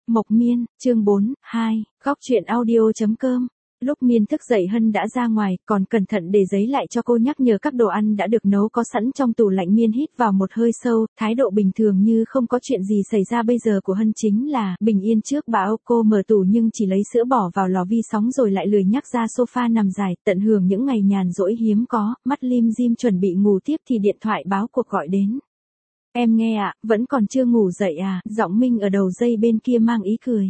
Mộc Miên, chương 4, 2, góc truyện audio.com. Lúc Miên thức dậy Hân đã ra ngoài, còn cẩn thận để giấy lại cho cô nhắc nhở các đồ ăn đã được nấu có sẵn trong tủ lạnh. Miên hít vào một hơi sâu, thái độ bình thường như không có chuyện gì xảy ra bây giờ của Hân chính là bình yên trước bão. Cô mở tủ nhưng chỉ lấy sữa bỏ vào lò vi sóng rồi lại lười nhắc ra sofa nằm dài, tận hưởng những ngày nhàn rỗi hiếm có, mắt lim dim chuẩn bị ngủ tiếp thì điện thoại báo cuộc gọi đến. Em nghe ạ, vẫn còn chưa ngủ dậy à? Giọng Minh ở đầu dây bên kia mang ý cười.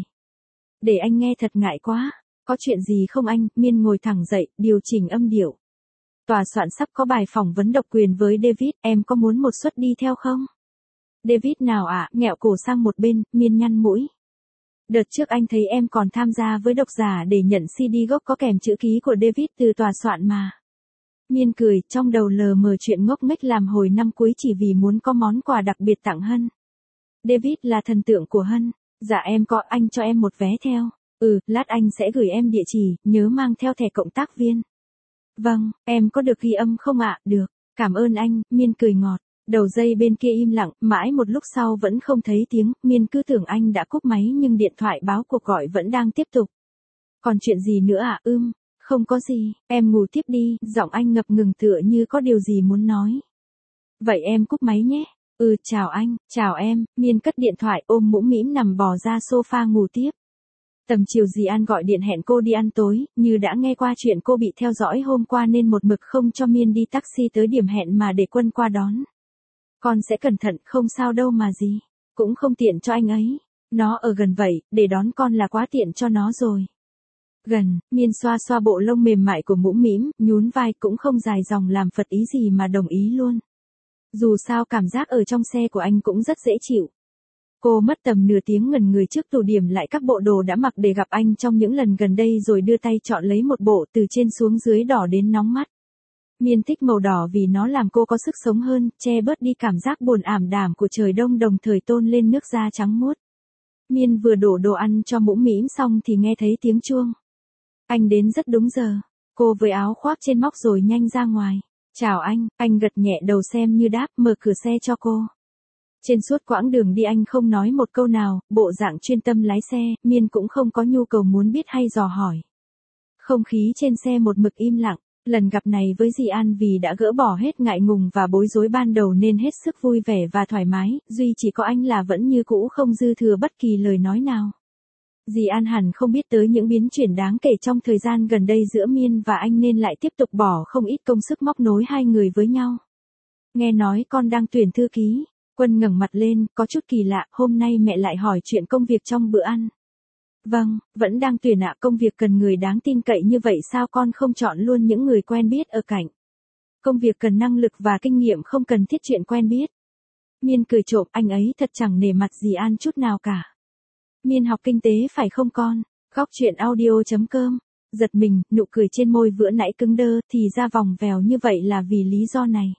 Để anh nghe thật ngại quá. Có chuyện gì không anh? Miên ngồi thẳng dậy, điều chỉnh âm điệu. Tòa soạn sắp có bài phỏng vấn độc quyền với David, em có muốn một suất đi theo không? David nào ạ? Nghẹo cổ sang một bên, Miên nhăn mũi. Đợt trước anh thấy em còn tham gia với độc giả để nhận CD gốc có kèm chữ ký của David từ tòa soạn mà. Miên cười, trong đầu lờ mờ chuyện ngốc nghếch làm hồi năm cuối chỉ vì muốn có món quà đặc biệt tặng Hân. David là thần tượng của Hân. Dạ em có, anh cho em một vé theo. Lát anh sẽ gửi em địa chỉ, nhớ mang theo thẻ cộng tác viên. Vâng, em có được ghi âm không ạ? Được, cảm ơn anh, Miên cười ngọt. Đầu dây bên kia im lặng, mãi một lúc sau vẫn không thấy tiếng, Miên cứ tưởng anh đã cúp máy nhưng điện thoại báo cuộc gọi vẫn đang tiếp tục. Còn chuyện gì nữa ạ? Không có gì, em ngủ tiếp đi, giọng anh ngập ngừng tựa như có điều gì muốn nói. Vậy em cúp máy nhé. Chào anh, chào em, Miên cất điện thoại ôm mũm mĩm nằm bò ra sofa ngủ tiếp. Tầm chiều dì An gọi điện hẹn cô đi ăn tối, như đã nghe qua chuyện cô bị theo dõi hôm qua nên một mực không cho Miên đi taxi tới điểm hẹn mà để Quân qua đón. Con sẽ cẩn thận, không sao đâu mà gì. Cũng không tiện cho anh ấy. Nó ở gần vậy, để đón con là quá tiện cho nó rồi. Gần, Miên xoa xoa bộ lông mềm mại của mũm mĩm, nhún vai cũng không dài dòng làm phật ý gì mà đồng ý luôn. Dù sao cảm giác ở trong xe của anh cũng rất dễ chịu. Cô mất tầm nửa tiếng ngẩn người trước tủ điểm lại các bộ đồ đã mặc để gặp anh trong những lần gần đây rồi đưa tay chọn lấy một bộ từ trên xuống dưới đỏ đến nóng mắt. Miên thích màu đỏ vì nó làm cô có sức sống hơn, che bớt đi cảm giác buồn ảm đạm của trời đông đồng thời tôn lên nước da trắng muốt. Miên vừa đổ đồ ăn cho mũm mĩm xong thì nghe thấy tiếng chuông. Anh đến rất đúng giờ. Cô với áo khoác trên móc rồi nhanh ra ngoài. Chào anh gật nhẹ đầu xem như đáp, mở cửa xe cho cô. Trên suốt quãng đường đi anh không nói một câu nào, bộ dạng chuyên tâm lái xe, Miên cũng không có nhu cầu muốn biết hay dò hỏi. Không khí trên xe một mực im lặng, lần gặp này với dì An vì đã gỡ bỏ hết ngại ngùng và bối rối ban đầu nên hết sức vui vẻ và thoải mái, duy chỉ có anh là vẫn như cũ không dư thừa bất kỳ lời nói nào. Dì An hẳn không biết tới những biến chuyển đáng kể trong thời gian gần đây giữa Miên và anh nên lại tiếp tục bỏ không ít công sức móc nối hai người với nhau. Nghe nói con đang tuyển thư ký. Quân ngẩng mặt lên, có chút kỳ lạ, hôm nay mẹ lại hỏi chuyện công việc trong bữa ăn. Vâng, vẫn đang tuyển ạ, công việc cần người đáng tin cậy như vậy sao con không chọn luôn những người quen biết ở cạnh. Công việc cần năng lực và kinh nghiệm không cần thiết chuyện quen biết. Miên cười trộm, anh ấy thật chẳng nể mặt dì An chút nào cả. Miên học kinh tế phải không con? Góc truyện audio.com. Giật mình, nụ cười trên môi vừa nãy cứng đơ thì ra vòng vèo như vậy là vì lý do này.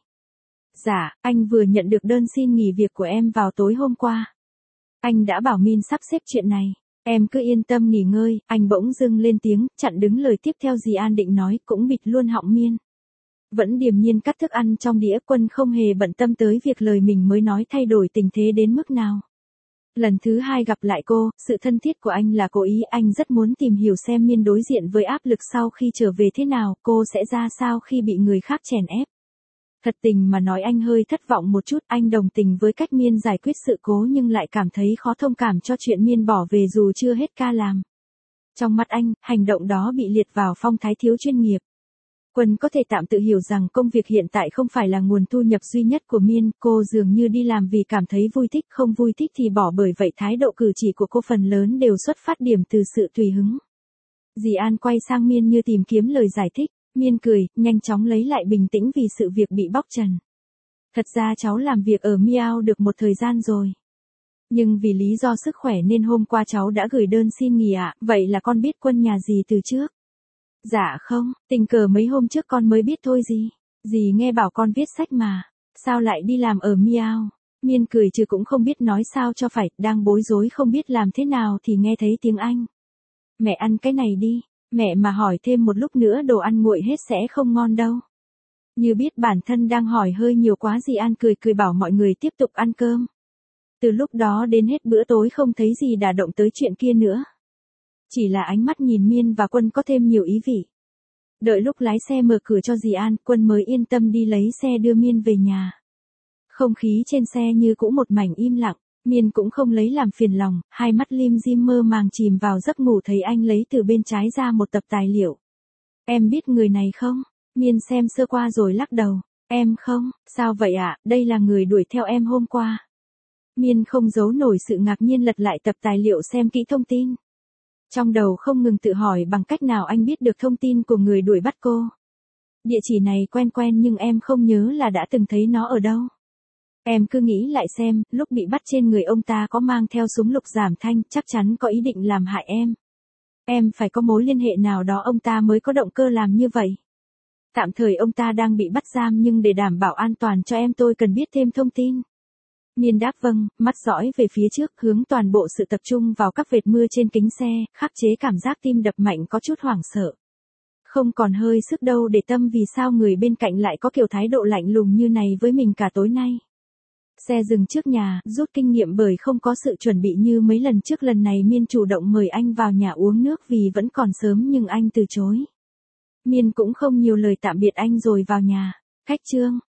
Dạ, anh vừa nhận được đơn xin nghỉ việc của em vào tối hôm qua. Anh đã bảo Miên sắp xếp chuyện này. Em cứ yên tâm nghỉ ngơi, anh bỗng dưng lên tiếng, chặn đứng lời tiếp theo dì An định nói cũng bịt luôn họng Miên. Vẫn điềm nhiên cắt thức ăn trong đĩa, Quân không hề bận tâm tới việc lời mình mới nói thay đổi tình thế đến mức nào. Lần thứ hai gặp lại cô, sự thân thiết của anh là cố ý, anh rất muốn tìm hiểu xem Miên đối diện với áp lực sau khi trở về thế nào, cô sẽ ra sao khi bị người khác chèn ép. Thật tình mà nói anh hơi thất vọng một chút, anh đồng tình với cách Miên giải quyết sự cố nhưng lại cảm thấy khó thông cảm cho chuyện Miên bỏ về dù chưa hết ca làm. Trong mắt anh, hành động đó bị liệt vào phong thái thiếu chuyên nghiệp. Quân có thể tạm tự hiểu rằng công việc hiện tại không phải là nguồn thu nhập duy nhất của Miên, cô dường như đi làm vì cảm thấy vui thích, không vui thích thì bỏ, bởi vậy thái độ cử chỉ của cô phần lớn đều xuất phát điểm từ sự tùy hứng. Dì An quay sang Miên như tìm kiếm lời giải thích. Miên cười, nhanh chóng lấy lại bình tĩnh vì sự việc bị bóc trần. Thật ra cháu làm việc ở Miao được một thời gian rồi. Nhưng vì lý do sức khỏe nên hôm qua cháu đã gửi đơn xin nghỉ ạ, vậy là con biết Quân nhà dì từ trước? Dạ không, tình cờ mấy hôm trước con mới biết thôi dì. Dì nghe bảo con viết sách mà, sao lại đi làm ở Miao? Miên cười chứ cũng không biết nói sao cho phải, đang bối rối không biết làm thế nào thì nghe thấy tiếng anh. Mẹ ăn cái này đi. Mẹ mà hỏi thêm một lúc nữa đồ ăn nguội hết sẽ không ngon đâu. Như biết bản thân đang hỏi hơi nhiều quá dì An cười bảo mọi người tiếp tục ăn cơm. Từ lúc đó đến hết bữa tối không thấy gì đả động tới chuyện kia nữa. Chỉ là ánh mắt nhìn Miên và Quân có thêm nhiều ý vị. Đợi lúc lái xe mở cửa cho dì An, Quân mới yên tâm đi lấy xe đưa Miên về nhà. Không khí trên xe như cũ một mảnh im lặng, Miên cũng không lấy làm phiền lòng, hai mắt lim dim mơ màng chìm vào giấc ngủ thấy anh lấy từ bên trái ra một tập tài liệu. Em biết người này không? Miên xem sơ qua rồi lắc đầu. Em không, sao vậy ạ, đây là người đuổi theo em hôm qua. Miên không giấu nổi sự ngạc nhiên lật lại tập tài liệu xem kỹ thông tin. Trong đầu không ngừng tự hỏi bằng cách nào anh biết được thông tin của người đuổi bắt cô. Địa chỉ này quen quen nhưng em không nhớ là đã từng thấy nó ở đâu. Em cứ nghĩ lại xem, lúc bị bắt trên người ông ta có mang theo súng lục giảm thanh, chắc chắn có ý định làm hại em. Em phải có mối liên hệ nào đó ông ta mới có động cơ làm như vậy. Tạm thời ông ta đang bị bắt giam nhưng để đảm bảo an toàn cho em tôi cần biết thêm thông tin. Miên đáp vâng, mắt dõi về phía trước, hướng toàn bộ sự tập trung vào các vệt mưa trên kính xe, khắc chế cảm giác tim đập mạnh có chút hoảng sợ. Không còn hơi sức đâu để tâm vì sao người bên cạnh lại có kiểu thái độ lạnh lùng như này với mình cả tối nay. Xe dừng trước nhà, rút kinh nghiệm bởi không có sự chuẩn bị như mấy lần trước, lần này Miên chủ động mời anh vào nhà uống nước vì vẫn còn sớm nhưng anh từ chối. Miên cũng không nhiều lời tạm biệt anh rồi vào nhà. Khách trương,